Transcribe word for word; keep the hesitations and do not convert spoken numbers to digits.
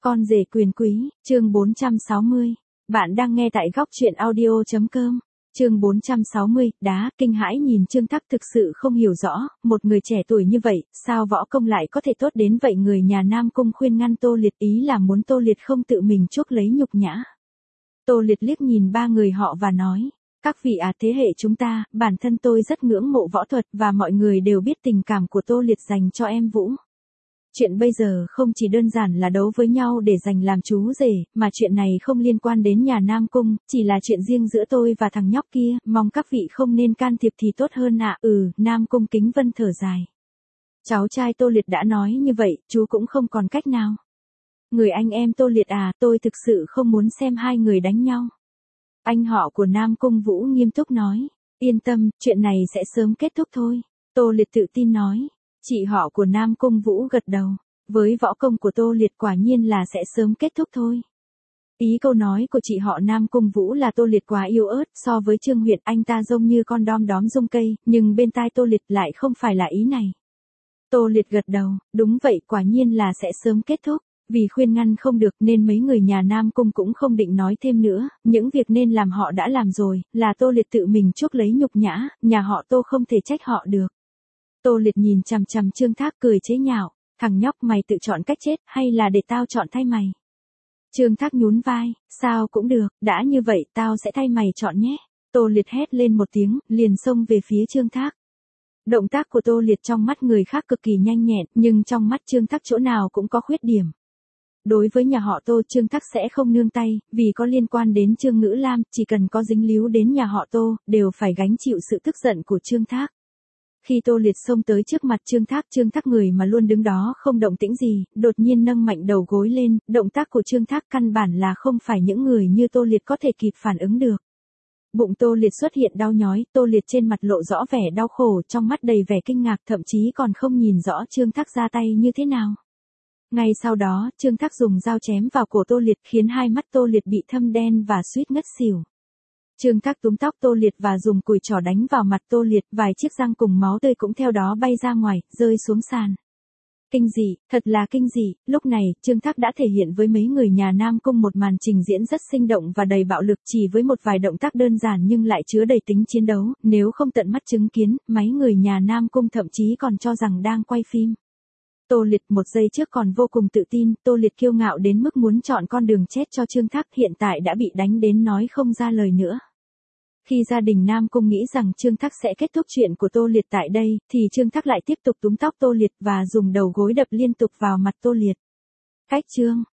Con rể quyền quý, chương bốn trăm sáu mươi. Bạn đang nghe tại góc truyện audio chấm com. Chương bốn trăm sáu mươi, đá, kinh hãi nhìn Trương Thác thực sự không hiểu rõ, một người trẻ tuổi như vậy, sao võ công lại có thể tốt đến vậy. Người nhà Nam Cung khuyên ngăn Tô Liệt, ý là muốn Tô Liệt không tự mình chuốc lấy nhục nhã. Tô Liệt liếc nhìn ba người họ và nói, các vị à, thế hệ chúng ta, bản thân tôi rất ngưỡng mộ võ thuật và mọi người đều biết tình cảm của Tô Liệt dành cho em Vũ. Chuyện bây giờ không chỉ đơn giản là đấu với nhau để giành làm chú rể, mà chuyện này không liên quan đến nhà Nam Cung, chỉ là chuyện riêng giữa tôi và thằng nhóc kia, mong các vị không nên can thiệp thì tốt hơn ạ. Ừ, Nam Cung Kính Vân thở dài. Cháu trai Tô Liệt đã nói như vậy, chú cũng không còn cách nào. Người anh em Tô Liệt à, tôi thực sự không muốn xem hai người đánh nhau. Anh họ của Nam Cung Vũ nghiêm túc nói, yên tâm, chuyện này sẽ sớm kết thúc thôi. Tô Liệt tự tin nói. Chị họ của Nam Cung Vũ gật đầu, với võ công của Tô Liệt quả nhiên là sẽ sớm kết thúc thôi. Ý câu nói của chị họ Nam Cung Vũ là Tô Liệt quá yếu ớt, so với Trương Huyền anh ta giống như con đom đóm rung cây, nhưng bên tai Tô Liệt lại không phải là ý này. Tô Liệt gật đầu, đúng vậy, quả nhiên là sẽ sớm kết thúc. Vì khuyên ngăn không được nên mấy người nhà Nam Cung cũng không định nói thêm nữa, những việc nên làm họ đã làm rồi, là Tô Liệt tự mình chuốc lấy nhục nhã, nhà họ Tô không thể trách họ được. Tô Liệt nhìn chằm chằm Trương Thác cười chế nhạo, thằng nhóc mày tự chọn cách chết hay là để tao chọn thay mày? Trương Thác nhún vai, sao cũng được, đã như vậy tao sẽ thay mày chọn nhé. Tô Liệt hét lên một tiếng, liền xông về phía Trương Thác. Động tác của Tô Liệt trong mắt người khác cực kỳ nhanh nhẹn, nhưng trong mắt Trương Thác chỗ nào cũng có khuyết điểm. Đối với nhà họ Tô, Trương Thác sẽ không nương tay, vì có liên quan đến Trương Ngữ Lam, chỉ cần có dính líu đến nhà họ Tô, đều phải gánh chịu sự tức giận của Trương Thác. Khi Tô Liệt xông tới trước mặt Trương Thác, Trương Thác người mà luôn đứng đó không động tĩnh gì, đột nhiên nâng mạnh đầu gối lên, động tác của Trương Thác căn bản là không phải những người như Tô Liệt có thể kịp phản ứng được. Bụng Tô Liệt xuất hiện đau nhói, Tô Liệt trên mặt lộ rõ vẻ đau khổ, trong mắt đầy vẻ kinh ngạc, thậm chí còn không nhìn rõ Trương Thác ra tay như thế nào. Ngay sau đó, Trương Thác dùng dao chém vào cổ Tô Liệt, khiến hai mắt Tô Liệt bị thâm đen và suýt ngất xỉu. Trương Thác túm tóc Tô Liệt và dùng cùi chỏ đánh vào mặt Tô Liệt, vài chiếc răng cùng máu tươi cũng theo đó bay ra ngoài, rơi xuống sàn. Kinh dị, thật là kinh dị, lúc này, Trương Thác đã thể hiện với mấy người nhà Nam Cung một màn trình diễn rất sinh động và đầy bạo lực, chỉ với một vài động tác đơn giản nhưng lại chứa đầy tính chiến đấu, nếu không tận mắt chứng kiến, mấy người nhà Nam Cung thậm chí còn cho rằng đang quay phim. Tô Liệt một giây trước còn vô cùng tự tin, Tô Liệt kiêu ngạo đến mức muốn chọn con đường chết cho Trương Thác, hiện tại đã bị đánh đến nói không ra lời nữa. Khi gia đình Nam Cung nghĩ rằng Trương Thác sẽ kết thúc chuyện của Tô Liệt tại đây, thì Trương Thác lại tiếp tục túm tóc Tô Liệt và dùng đầu gối đập liên tục vào mặt Tô Liệt. Cách chương,